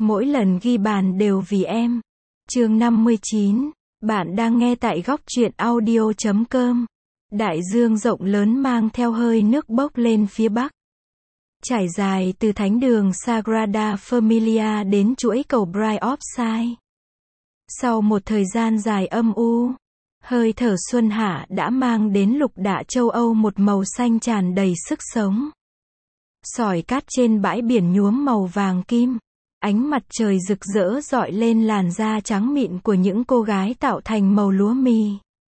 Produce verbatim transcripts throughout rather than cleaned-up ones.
Mỗi lần ghi bàn đều vì em. Chương năm mươi chín. Bạn đang nghe tại góc truyện audio chấm com. Đại dương rộng lớn mang theo hơi nước bốc lên phía bắc. Trải dài từ thánh đường Sagrada Familia đến chuỗi cầu Bright of Sight. Sau một thời gian dài âm u, hơi thở xuân hạ đã mang đến lục địa châu Âu một màu xanh tràn đầy sức sống. Sỏi cát trên bãi biển nhuốm màu vàng kim. Ánh mặt trời rực rỡ rọi lên làn da trắng mịn của những cô gái tạo thành màu lúa mì.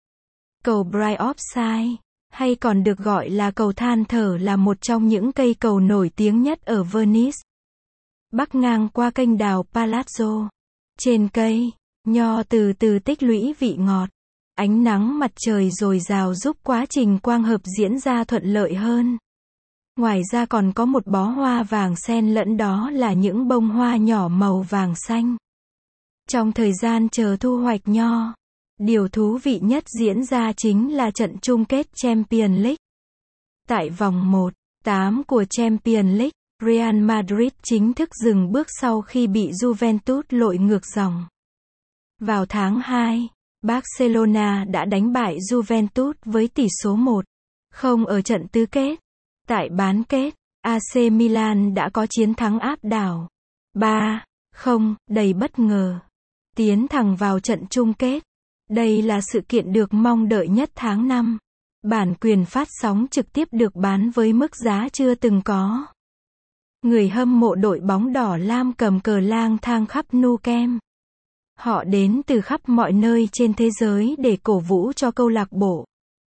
Cầu Bright of Sight, hay còn được gọi là cầu than thở, là một trong những cây cầu nổi tiếng nhất ở Venice. Bắc ngang qua kênh đào Palazzo. Trên cây, nho từ từ tích lũy vị ngọt. Ánh nắng mặt trời dồi dào giúp quá trình quang hợp diễn ra thuận lợi hơn. Ngoài ra còn có một bó hoa vàng xen lẫn, đó là những bông hoa nhỏ màu vàng xanh. Trong thời gian chờ thu hoạch nho, điều thú vị nhất diễn ra chính là trận chung kết Champions League. Tại vòng một tám của Champions League, Real Madrid chính thức dừng bước sau khi bị Juventus lội ngược dòng. Vào tháng hai, Barcelona đã đánh bại Juventus với tỷ số một không ở trận tứ kết. Tại bán kết, a xê Milan đã có chiến thắng áp đảo ba không, đầy bất ngờ, tiến thẳng vào trận chung kết. Đây là sự kiện được mong đợi nhất tháng năm. Bản quyền phát sóng trực tiếp được bán với mức giá chưa từng có. Người hâm mộ đội bóng đỏ lam cầm cờ lang thang khắp Nou Camp. Họ đến từ khắp mọi nơi trên thế giới để cổ vũ cho câu lạc bộ.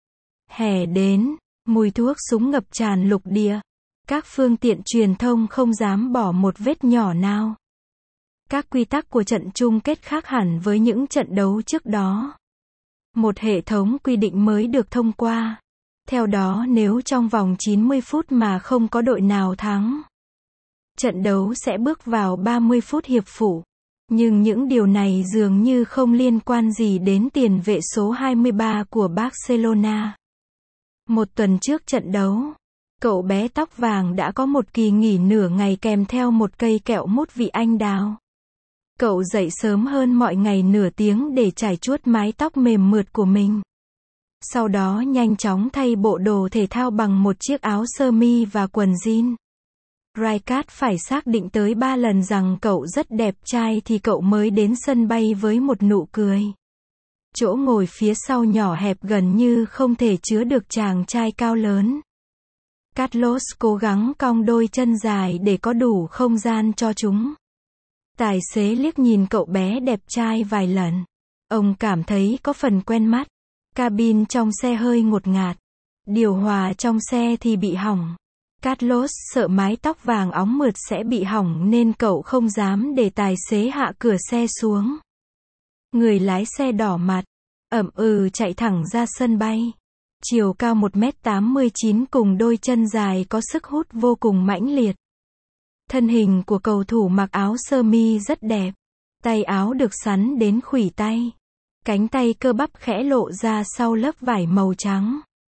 Hè đến, mùi thuốc súng ngập tràn lục địa. Các phương tiện truyền thông không dám bỏ một vết nhỏ nào. Các quy tắc của trận chung kết khác hẳn với những trận đấu trước đó. Một hệ thống quy định mới được thông qua. Theo đó, nếu trong vòng chín mươi phút mà không có đội nào thắng, trận đấu sẽ bước vào ba mươi phút hiệp phụ. Nhưng những điều này dường như không liên quan gì đến tiền vệ số hai mươi ba của Barcelona. Một tuần trước trận đấu, cậu bé tóc vàng đã có một kỳ nghỉ nửa ngày kèm theo một cây kẹo mút vị anh đào. Cậu dậy sớm hơn mọi ngày nửa tiếng để chải chuốt mái tóc mềm mượt của mình. Sau đó nhanh chóng thay bộ đồ thể thao bằng một chiếc áo sơ mi và quần jean. Rijkaard phải xác định tới ba lần rằng cậu rất đẹp trai thì cậu mới đến sân bay với một nụ cười. Chỗ ngồi phía sau nhỏ hẹp gần như không thể chứa được chàng trai cao lớn. Carlos cố gắng cong đôi chân dài để có đủ không gian cho chúng. Tài xế liếc nhìn cậu bé đẹp trai vài lần. Ông cảm thấy có phần quen mắt. Cabin trong xe hơi ngột ngạt. Điều hòa trong xe thì bị hỏng. Carlos sợ mái tóc vàng óng mượt sẽ bị hỏng nên cậu không dám để tài xế hạ cửa xe xuống. Người lái xe đỏ mặt, ậm ừ chạy thẳng ra sân bay. Chiều cao một mét tám mươi chín cùng đôi chân dài có sức hút vô cùng mãnh liệt. Thân hình của cầu thủ mặc áo sơ mi rất đẹp. Tay áo được sắn đến khuỷu tay. Cánh tay cơ bắp khẽ lộ ra sau lớp vải màu trắng.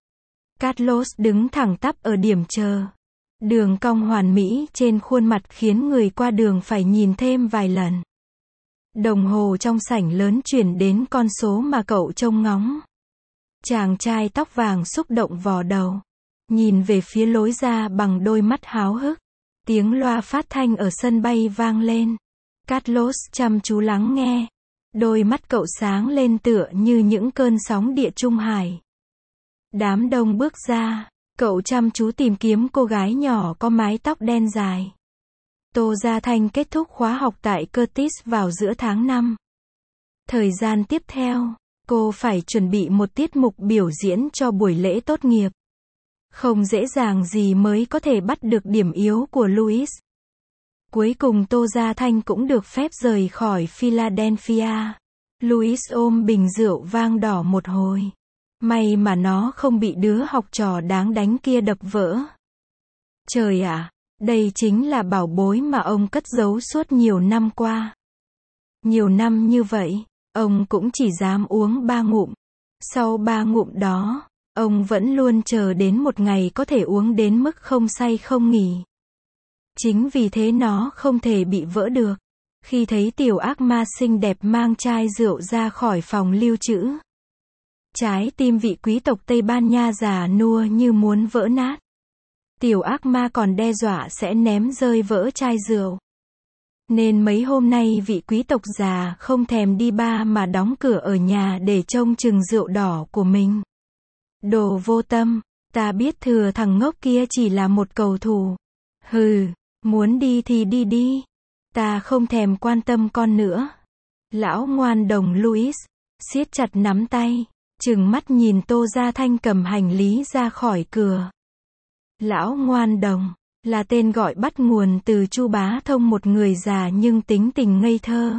Carlos đứng thẳng tắp ở điểm chờ. Đường cong hoàn mỹ trên khuôn mặt khiến người qua đường phải nhìn thêm vài lần. Đồng hồ trong sảnh lớn chuyển đến con số mà cậu trông ngóng. Chàng trai tóc vàng xúc động vò đầu. Nhìn về phía lối ra bằng đôi mắt háo hức. Tiếng loa phát thanh ở sân bay vang lên. Carlos chăm chú lắng nghe. Đôi mắt cậu sáng lên tựa như những cơn sóng địa Trung Hải. Đám đông bước ra. Cậu chăm chú tìm kiếm cô gái nhỏ có mái tóc đen dài. Tô Gia Thanh kết thúc khóa học tại Curtis vào giữa tháng năm. Thời gian tiếp theo, cô phải chuẩn bị một tiết mục biểu diễn cho buổi lễ tốt nghiệp. Không dễ dàng gì mới có thể bắt được điểm yếu của Louis. Cuối cùng Tô Gia Thanh cũng được phép rời khỏi Philadelphia. Louis ôm bình rượu vang đỏ một hồi. May mà nó không bị đứa học trò đáng đánh kia đập vỡ. Trời ạ, đây chính là bảo bối mà ông cất giấu suốt nhiều năm qua. Nhiều năm như vậy, ông cũng chỉ dám uống ba ngụm. Sau ba ngụm đó, ông vẫn luôn chờ đến một ngày có thể uống đến mức không say không nghỉ. Chính vì thế nó không thể bị vỡ được. Khi thấy tiểu ác ma xinh đẹp mang chai rượu ra khỏi phòng lưu trữ, trái tim vị quý tộc Tây Ban Nha già nua như muốn vỡ nát. Tiểu ác ma còn đe dọa sẽ ném rơi vỡ chai rượu. Nên mấy hôm nay vị quý tộc già không thèm đi bar mà đóng cửa ở nhà để trông chừng rượu đỏ của mình. Đồ vô tâm, ta biết thừa thằng ngốc kia chỉ là một cầu thủ. Hừ, muốn đi thì đi đi. Ta không thèm quan tâm con nữa. Lão ngoan đồng Louis, siết chặt nắm tay, trừng mắt nhìn Tô Gia Thanh cầm hành lý ra khỏi cửa. Lão ngoan đồng, là tên gọi bắt nguồn từ Chu Bá Thông, một người già nhưng tính tình ngây thơ.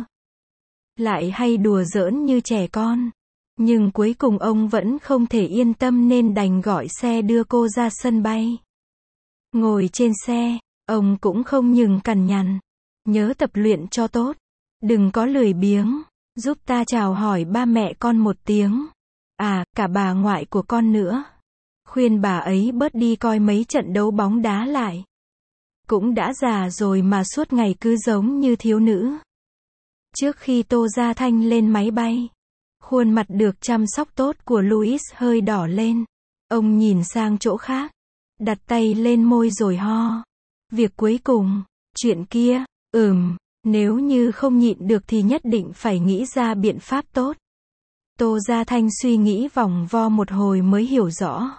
Lại hay đùa giỡn như trẻ con. Nhưng cuối cùng ông vẫn không thể yên tâm nên đành gọi xe đưa cô ra sân bay. Ngồi trên xe, ông cũng không ngừng cằn nhằn. Nhớ tập luyện cho tốt. Đừng có lười biếng. Giúp ta chào hỏi ba mẹ con một tiếng. À, cả bà ngoại của con nữa. Khuyên bà ấy bớt đi coi mấy trận đấu bóng đá lại. Cũng đã già rồi mà suốt ngày cứ giống như thiếu nữ. Trước khi Tô Gia Thanh lên máy bay, khuôn mặt được chăm sóc tốt của Louis hơi đỏ lên. Ông nhìn sang chỗ khác, đặt tay lên môi rồi ho. Việc cuối cùng, chuyện kia, ừm, nếu như không nhịn được thì nhất định phải nghĩ ra biện pháp tốt. Tô Gia Thanh suy nghĩ vòng vo một hồi mới hiểu rõ.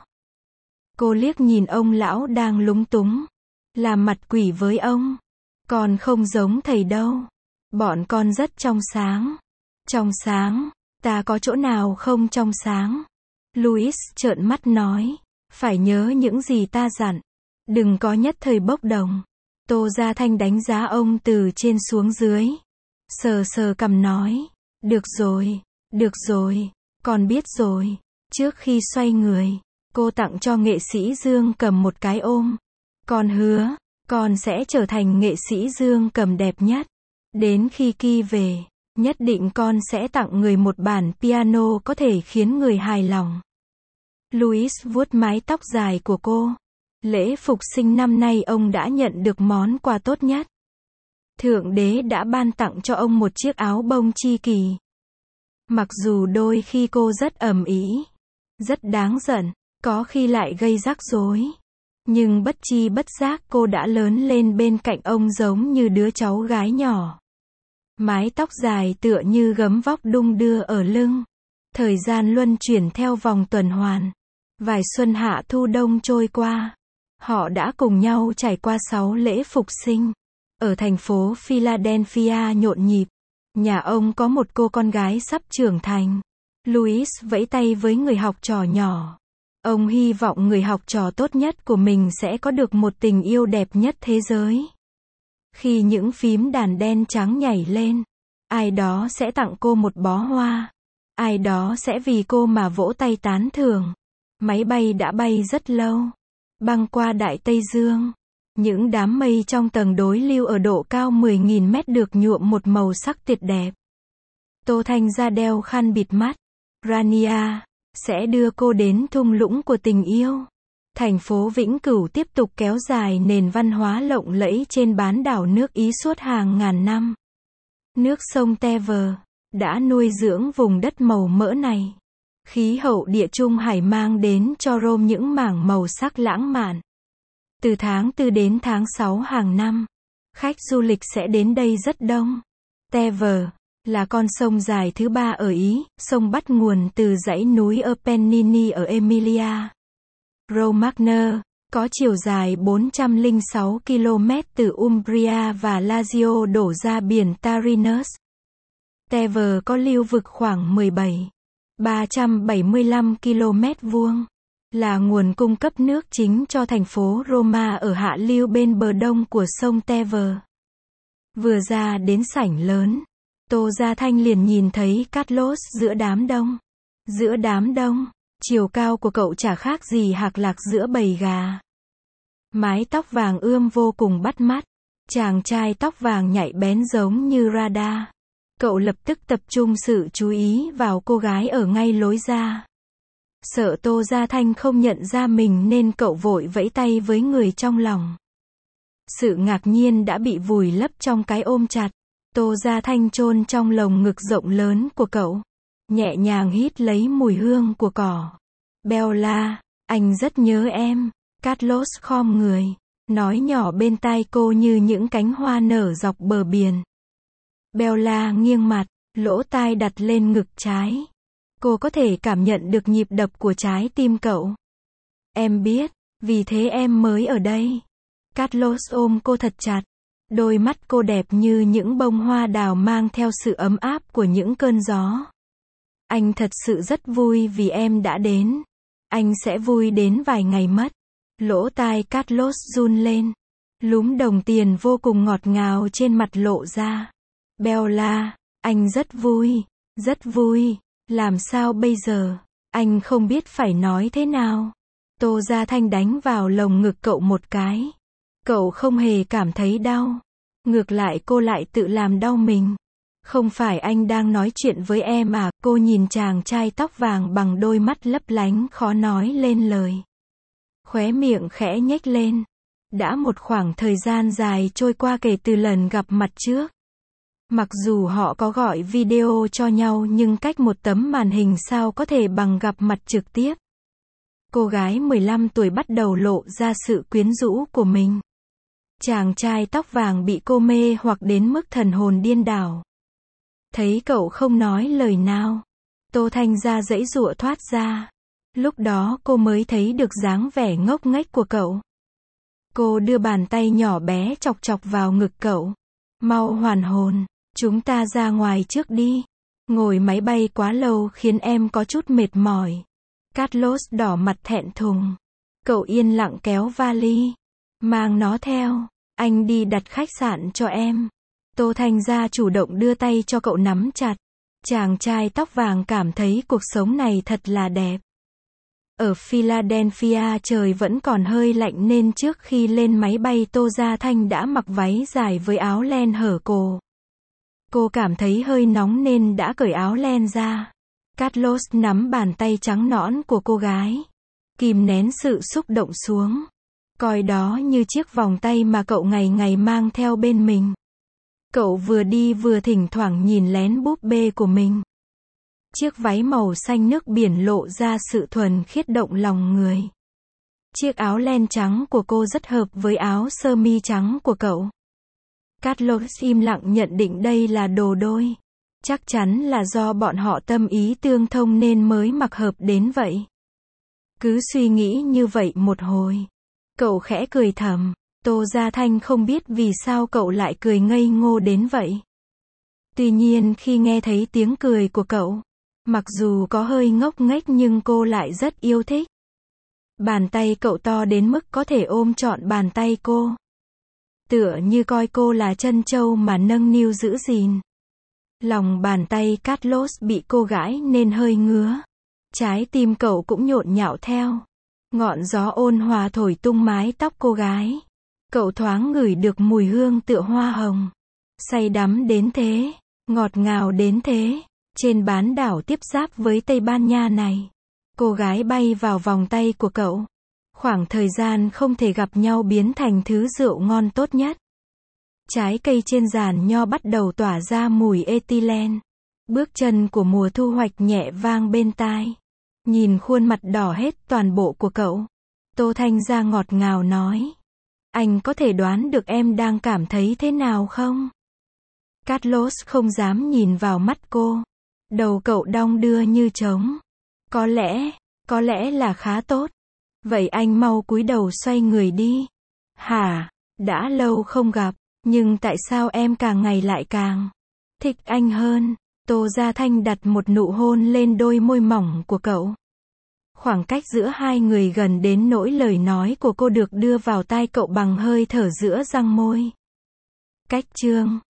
Cô liếc nhìn ông lão đang lúng túng, làm mặt quỷ với ông. Con không giống thầy đâu. Bọn con rất trong sáng. Trong sáng? Ta có chỗ nào không trong sáng? Louis trợn mắt nói. Phải nhớ những gì ta dặn. Đừng có nhất thời bốc đồng. Tô Gia Thanh đánh giá ông từ trên xuống dưới. Sờ sờ cằm nói. Được rồi, được rồi, con biết rồi. Trước khi xoay người, cô tặng cho nghệ sĩ Dương Cầm một cái ôm. Con hứa, con sẽ trở thành nghệ sĩ Dương Cầm đẹp nhất. Đến khi Ki về, nhất định con sẽ tặng người một bản piano có thể khiến người hài lòng. Louis vuốt mái tóc dài của cô. Lễ phục sinh năm nay ông đã nhận được món quà tốt nhất. Thượng đế đã ban tặng cho ông một chiếc áo bông chi kỳ. Mặc dù đôi khi cô rất ầm ĩ, rất đáng giận, có khi lại gây rắc rối. Nhưng bất chi bất giác cô đã lớn lên bên cạnh ông giống như đứa cháu gái nhỏ. Mái tóc dài tựa như gấm vóc đung đưa ở lưng. Thời gian luân chuyển theo vòng tuần hoàn. Vài xuân hạ thu đông trôi qua. Họ đã cùng nhau trải qua sáu lễ phục sinh. Ở thành phố Philadelphia nhộn nhịp. Nhà ông có một cô con gái sắp trưởng thành. Louis vẫy tay với người học trò nhỏ. Ông hy vọng người học trò tốt nhất của mình sẽ có được một tình yêu đẹp nhất thế giới. Khi những phím đàn đen trắng nhảy lên, ai đó sẽ tặng cô một bó hoa. Ai đó sẽ vì cô mà vỗ tay tán thưởng. Máy bay đã bay rất lâu. Băng qua Đại Tây Dương. Những đám mây trong tầng đối lưu ở độ cao mười nghìn mét được nhuộm một màu sắc tuyệt đẹp. Tô Thanh ra đeo khăn bịt mắt. Rania sẽ đưa cô đến thung lũng của tình yêu. Thành phố Vĩnh Cửu tiếp tục kéo dài nền văn hóa lộng lẫy trên bán đảo nước Ý suốt hàng ngàn năm. Nước sông Tever đã nuôi dưỡng vùng đất màu mỡ này. Khí hậu địa trung hải mang đến cho Rome những mảng màu sắc lãng mạn. Từ tháng tư đến tháng sáu hàng năm, khách du lịch sẽ đến đây rất đông. Tever là con sông dài thứ ba ở Ý, sông bắt nguồn từ dãy núi Apennini ở Emilia Romagna, có chiều dài bốn trăm lẻ sáu ki lô mét từ Umbria và Lazio đổ ra biển Tarinus. Tever có lưu vực khoảng mười bảy nghìn ba trăm bảy mươi lăm ki lô mét vuông, là nguồn cung cấp nước chính cho thành phố Roma ở hạ lưu bên bờ đông của sông Tever. Vừa ra đến sảnh lớn, Tô Gia Thanh liền nhìn thấy Carlos giữa đám đông. Giữa đám đông, chiều cao của cậu chả khác gì hạc lạc giữa bầy gà. Mái tóc vàng ươm vô cùng bắt mắt. Chàng trai tóc vàng nhạy bén giống như radar. Cậu lập tức tập trung sự chú ý vào cô gái ở ngay lối ra. Sợ Tô Gia Thanh không nhận ra mình nên cậu vội vẫy tay với người trong lòng. Sự ngạc nhiên đã bị vùi lấp trong cái ôm chặt. Tô Gia Thanh chôn trong lồng ngực rộng lớn của cậu, nhẹ nhàng hít lấy mùi hương của cỏ. Bella, anh rất nhớ em. Carlos khom người, nói nhỏ bên tai cô như những cánh hoa nở dọc bờ biển. Bella nghiêng mặt, lỗ tai đặt lên ngực trái. Cô có thể cảm nhận được nhịp đập của trái tim cậu. Em biết, vì thế em mới ở đây. Carlos ôm cô thật chặt. Đôi mắt cô đẹp như những bông hoa đào mang theo sự ấm áp của những cơn gió. Anh thật sự rất vui vì em đã đến. Anh sẽ vui đến vài ngày mất. Lỗ tai Carlos run lên. Lúm đồng tiền vô cùng ngọt ngào trên mặt lộ ra. Bella, anh rất vui, rất vui. Làm sao bây giờ? Anh không biết phải nói thế nào. Tô Gia Thanh đánh vào lồng ngực cậu một cái. Cậu không hề cảm thấy đau. Ngược lại cô lại tự làm đau mình. Không phải anh đang nói chuyện với em à? Cô nhìn chàng trai tóc vàng bằng đôi mắt lấp lánh khó nói lên lời. Khóe miệng khẽ nhếch lên. Đã một khoảng thời gian dài trôi qua kể từ lần gặp mặt trước. Mặc dù họ có gọi video cho nhau nhưng cách một tấm màn hình sao có thể bằng gặp mặt trực tiếp. Cô gái mười lăm tuổi bắt đầu lộ ra sự quyến rũ của mình. Chàng trai tóc vàng bị cô mê hoặc đến mức thần hồn điên đảo. Thấy cậu không nói lời nào, Tô Thanh ra giãy giụa thoát ra. Lúc đó cô mới thấy được dáng vẻ ngốc nghếch của cậu. Cô đưa bàn tay nhỏ bé chọc chọc vào ngực cậu. Mau hoàn hồn, chúng ta ra ngoài trước đi. Ngồi máy bay quá lâu khiến em có chút mệt mỏi. Carlos đỏ mặt thẹn thùng. Cậu yên lặng kéo vali. Mang nó theo. Anh đi đặt khách sạn cho em. Tô Thanh Gia chủ động đưa tay cho cậu nắm chặt. Chàng trai tóc vàng cảm thấy cuộc sống này thật là đẹp. Ở Philadelphia trời vẫn còn hơi lạnh nên trước khi lên máy bay Tô Gia Thanh đã mặc váy dài với áo len hở cổ. Cô cảm thấy hơi nóng nên đã cởi áo len ra. Carlos nắm bàn tay trắng nõn của cô gái. Kìm nén sự xúc động xuống. Coi đó như chiếc vòng tay mà cậu ngày ngày mang theo bên mình. Cậu vừa đi vừa thỉnh thoảng nhìn lén búp bê của mình. Chiếc váy màu xanh nước biển lộ ra sự thuần khiết động lòng người. Chiếc áo len trắng của cô rất hợp với áo sơ mi trắng của cậu. Carlos im lặng nhận định đây là đồ đôi. Chắc chắn là do bọn họ tâm ý tương thông nên mới mặc hợp đến vậy. Cứ suy nghĩ như vậy một hồi. Cậu khẽ cười thầm. Tô Gia Thanh không biết vì sao cậu lại cười ngây ngô đến vậy. Tuy nhiên khi nghe thấy tiếng cười của cậu, mặc dù có hơi ngốc nghếch nhưng cô lại rất yêu thích. Bàn tay cậu to đến mức có thể ôm trọn bàn tay cô. Tựa như coi cô là trân châu mà nâng niu giữ gìn. Lòng bàn tay Carlos bị cô gãi nên hơi ngứa. Trái tim cậu cũng nhộn nhạo theo. Ngọn gió ôn hòa thổi tung mái tóc cô gái. Cậu thoáng ngửi được mùi hương tựa hoa hồng. Say đắm đến thế, ngọt ngào đến thế. Trên bán đảo tiếp giáp với Tây Ban Nha này, cô gái bay vào vòng tay của cậu. Khoảng thời gian không thể gặp nhau biến thành thứ rượu ngon tốt nhất. Trái cây trên giàn nho bắt đầu tỏa ra mùi ethylene. Bước chân của mùa thu hoạch nhẹ vang bên tai. Nhìn khuôn mặt đỏ hết toàn bộ của cậu, Tô Thanh Gia ngọt ngào nói. Anh có thể đoán được em đang cảm thấy thế nào không? Carlos không dám nhìn vào mắt cô. Đầu cậu đong đưa như trống. Có lẽ, có lẽ là khá tốt. Vậy anh mau cúi đầu xoay người đi. Hả? Đã lâu không gặp, nhưng tại sao em càng ngày lại càng thích anh hơn? Tô Gia Thanh đặt một nụ hôn lên đôi môi mỏng của cậu. Khoảng cách giữa hai người gần đến nỗi lời nói của cô được đưa vào tai cậu bằng hơi thở giữa răng môi. Cách chương